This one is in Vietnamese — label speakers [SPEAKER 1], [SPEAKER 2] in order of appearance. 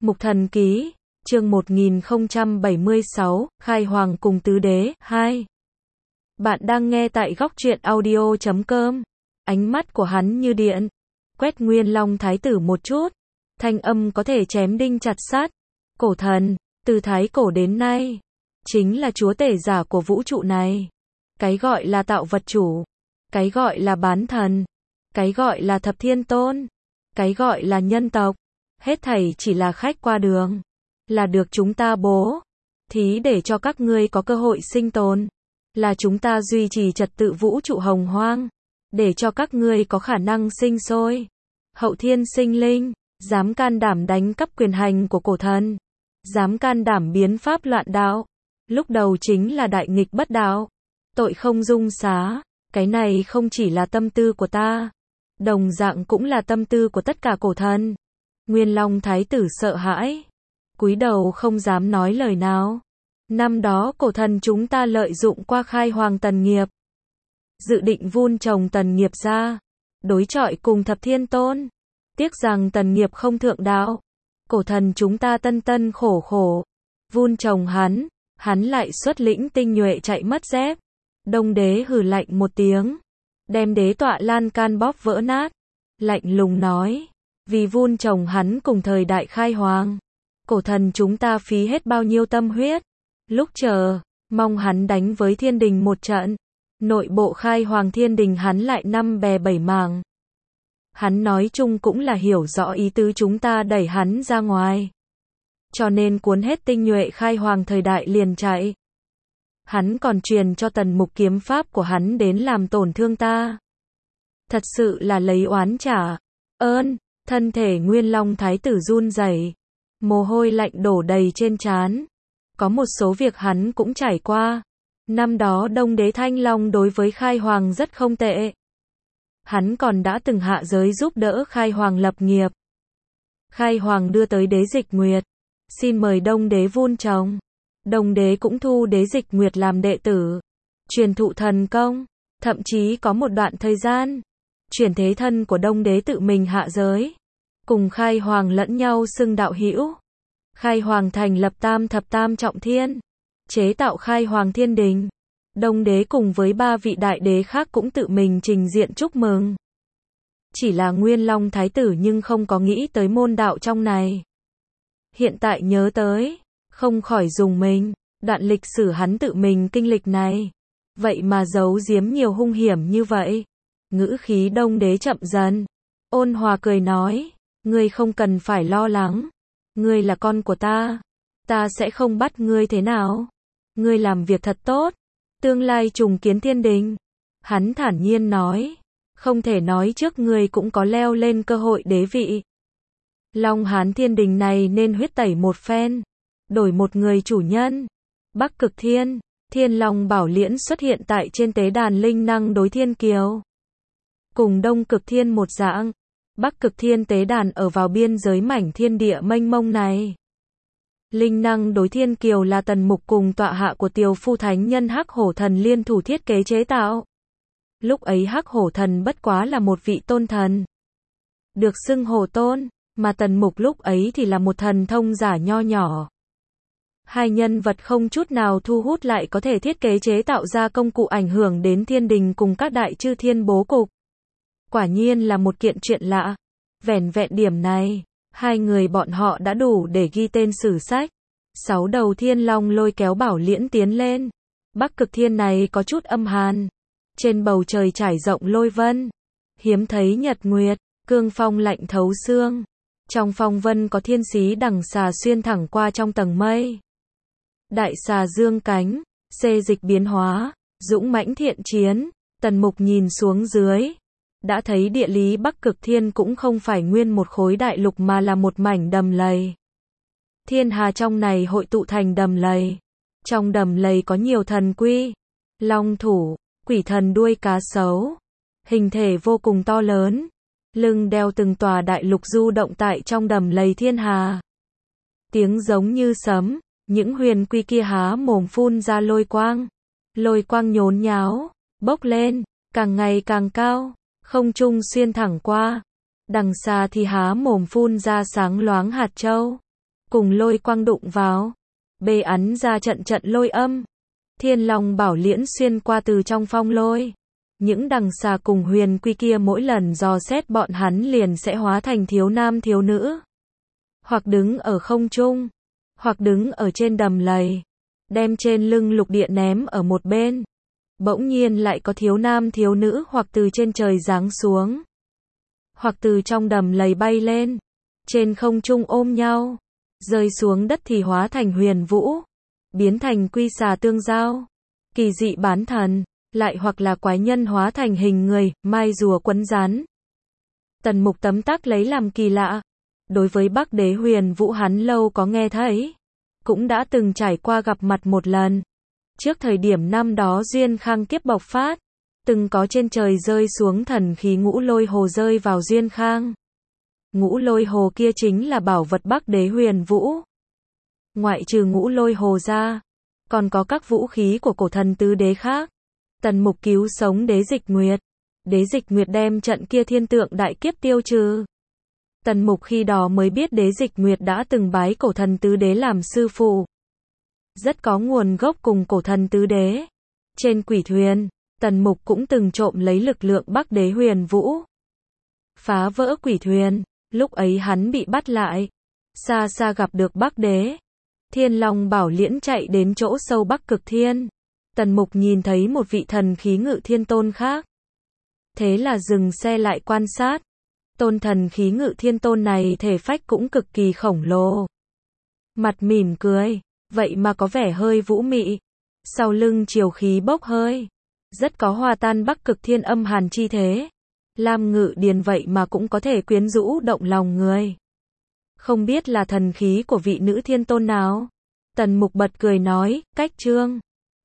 [SPEAKER 1] Mục Thần Ký, chương 1076, Khai Hoàng cùng Tứ Đế, 2. Bạn đang nghe tại góc truyện audio.com. Ánh mắt của hắn như điện, quét Nguyên Long Thái tử một chút. Thanh âm có thể chém đinh chặt sắt. Cổ thần, từ thái cổ đến nay, chính là chúa tể giả của vũ trụ này. Cái gọi là tạo vật chủ, cái gọi là bán thần, cái gọi là thập thiên tôn, cái gọi là nhân tộc, hết thảy chỉ là khách qua đường, là được chúng ta bố thí để cho các ngươi có cơ hội sinh tồn, là chúng ta duy trì trật tự vũ trụ hồng hoang, để cho các ngươi có khả năng sinh sôi. Hậu thiên sinh linh, dám can đảm đánh cắp quyền hành của cổ thần, dám can đảm biến pháp loạn đạo, lúc đầu chính là đại nghịch bất đạo, tội không dung xá. Cái này không chỉ là tâm tư của ta, đồng dạng cũng là tâm tư của tất cả cổ thần. Nguyên Long Thái tử sợ hãi, cúi đầu không dám nói lời nào. Năm đó cổ thần chúng ta lợi dụng qua Khai Hoàng Tần Nghiệp, dự định vun trồng Tần Nghiệp ra, đối chọi cùng Thập Thiên Tôn. Tiếc rằng Tần Nghiệp không thượng đạo, cổ thần chúng ta tân tân khổ khổ vun trồng hắn lại xuất lĩnh tinh nhuệ chạy mất dép. Đông đế hừ lạnh một tiếng, đem đế tọa lan can bóp vỡ nát, lạnh lùng nói, vì vun trồng hắn cùng thời đại khai hoàng, cổ thần chúng ta phí hết bao nhiêu tâm huyết, lúc chờ, mong hắn đánh với thiên đình một trận, nội bộ khai hoàng thiên đình hắn lại năm bè bảy mảng. Hắn nói chung cũng là hiểu rõ ý tứ chúng ta đẩy hắn ra ngoài, cho nên cuốn hết tinh nhuệ khai hoàng thời đại liền chạy. Hắn còn truyền cho Tần Mục kiếm pháp của hắn đến làm tổn thương ta. Thật sự là lấy oán trả ơn. Thân thể Nguyên Long Thái tử run rẩy, mồ hôi lạnh đổ đầy trên trán. Có một số việc hắn cũng trải qua. Năm đó Đông Đế Thanh Long đối với Khai Hoàng rất không tệ. Hắn còn đã từng hạ giới giúp đỡ Khai Hoàng lập nghiệp. Khai Hoàng đưa tới Đế Dịch Nguyệt, xin mời Đông Đế vun trồng. Đông Đế cũng thu Đế Dịch Nguyệt làm đệ tử, truyền thụ thần công, thậm chí có một đoạn thời gian, chuyển thế thân của Đông Đế tự mình hạ giới, cùng Khai Hoàng lẫn nhau xưng đạo hữu. Khai Hoàng thành lập thập tam trọng thiên, chế tạo Khai Hoàng thiên đình. Đông Đế cùng với 3 vị đại đế khác cũng tự mình trình diện chúc mừng. Chỉ là Nguyên Long Thái tử nhưng không có nghĩ tới môn đạo trong này. Hiện tại nhớ tới, không khỏi rùng mình, đoạn lịch sử hắn tự mình kinh lịch này, vậy mà giấu giếm nhiều hung hiểm như vậy. Ngữ khí Đông Đế chậm dần, ôn hòa cười nói, ngươi không cần phải lo lắng, ngươi là con của ta sẽ không bắt ngươi thế nào. Ngươi làm việc thật tốt, tương lai trùng kiến thiên đình. Hắn thản nhiên nói, không thể nói trước ngươi cũng có leo lên cơ hội đế vị. Long Hán thiên đình này nên huyết tẩy một phen, đổi một người chủ nhân. Bắc Cực Thiên, Thiên Long Bảo Liễn xuất hiện tại trên tế đàn linh năng đối thiên kiều. Cùng Đông Cực Thiên một dạng, Bắc Cực Thiên tế đàn ở vào biên giới mảnh thiên địa mênh mông này. Linh năng đối thiên kiều là Tần Mục cùng tọa hạ của Tiều Phu Thánh Nhân Hắc Hổ Thần liên thủ thiết kế chế tạo. Lúc ấy Hắc Hổ Thần bất quá là một vị tôn thần, được xưng Hổ Tôn, mà Tần Mục lúc ấy thì là một thần thông giả nho nhỏ. Hai nhân vật không chút nào thu hút lại có thể thiết kế chế tạo ra công cụ ảnh hưởng đến thiên đình cùng các đại chư thiên bố cục. Quả nhiên là một kiện chuyện lạ. Vẻn vẹn điểm này, hai người bọn họ đã đủ để ghi tên sử sách. 6 đầu thiên long lôi kéo Bảo Liễn tiến lên. Bắc Cực Thiên này có chút âm hàn. Trên bầu trời trải rộng lôi vân, hiếm thấy nhật nguyệt, cương phong lạnh thấu xương. Trong phong vân có thiên xí đằng xà xuyên thẳng qua trong tầng mây. Đại xà dương cánh, xê dịch biến hóa, dũng mãnh thiện chiến. Tần Mục nhìn xuống dưới, đã thấy địa lý Bắc Cực Thiên cũng không phải nguyên một khối đại lục mà là một mảnh đầm lầy. Thiên hà trong này hội tụ thành đầm lầy. Trong đầm lầy có nhiều thần quy, long thủ, quỷ thần đuôi cá sấu, hình thể vô cùng to lớn, lưng đeo từng tòa đại lục du động tại trong đầm lầy thiên hà. Tiếng giống như sấm, những huyền quy kia há mồm phun ra lôi quang nhốn nháo, bốc lên, càng ngày càng cao, không trung xuyên thẳng qua. Đằng xa thì há mồm phun ra sáng loáng hạt châu. cùng lôi quang đụng vào. Bê ắn ra trận trận lôi âm. Thiên Long Bảo Liễn xuyên qua từ trong phong lôi. Những đằng xà cùng huyền quy kia mỗi lần dò xét bọn hắn liền sẽ hóa thành thiếu nam thiếu nữ. Hoặc đứng ở không trung, hoặc đứng ở trên đầm lầy, đem trên lưng lục địa ném ở một bên. Bỗng nhiên lại có thiếu nam thiếu nữ hoặc từ trên trời giáng xuống, hoặc từ trong đầm lầy bay lên, trên không trung ôm nhau, rơi xuống đất thì hóa thành huyền vũ, biến thành quy xà tương giao, kỳ dị bán thần, lại hoặc là quái nhân hóa thành hình người, mai rùa quấn rắn. Tần Mục tấm tắc lấy làm kỳ lạ. Đối với Bắc Đế Huyền Vũ hắn lâu có nghe thấy, cũng đã từng trải qua gặp mặt một lần. Trước thời điểm năm đó Duyên Khang kiếp bộc phát, từng có trên trời rơi xuống thần khí ngũ lôi hồ rơi vào Duyên Khang. Ngũ lôi hồ kia chính là bảo vật Bắc Đế Huyền Vũ. Ngoại trừ ngũ lôi hồ ra, còn có các vũ khí của cổ thần tứ đế khác. Tần Mục cứu sống Đế Dịch Nguyệt. Đế Dịch Nguyệt đem trận kia thiên tượng đại kiếp tiêu trừ. Tần Mục khi đó mới biết Đế Dịch Nguyệt đã từng bái cổ thần tứ đế làm sư phụ. Rất có nguồn gốc cùng cổ thần tứ đế. Trên quỷ thuyền, Tần Mục cũng từng trộm lấy lực lượng Bắc Đế Huyền Vũ. Phá vỡ quỷ thuyền, lúc ấy hắn bị bắt lại. Xa xa gặp được Bắc Đế. Thiên Long Bảo Liễn chạy đến chỗ sâu Bắc Cực Thiên. Tần Mục nhìn thấy một vị thần khí ngự thiên tôn khác. Thế là dừng xe lại quan sát. Tôn thần khí ngự thiên tôn này thể phách cũng cực kỳ khổng lồ. Mặt mỉm cười, vậy mà có vẻ hơi vũ mị. Sau lưng chiều khí bốc hơi. Rất có hòa tan Bắc Cực Thiên âm hàn chi thế. Lam Ngự Điền vậy mà cũng có thể quyến rũ động lòng người. Không biết là thần khí của vị nữ thiên tôn nào? Tần Mục bật cười nói, cách trương.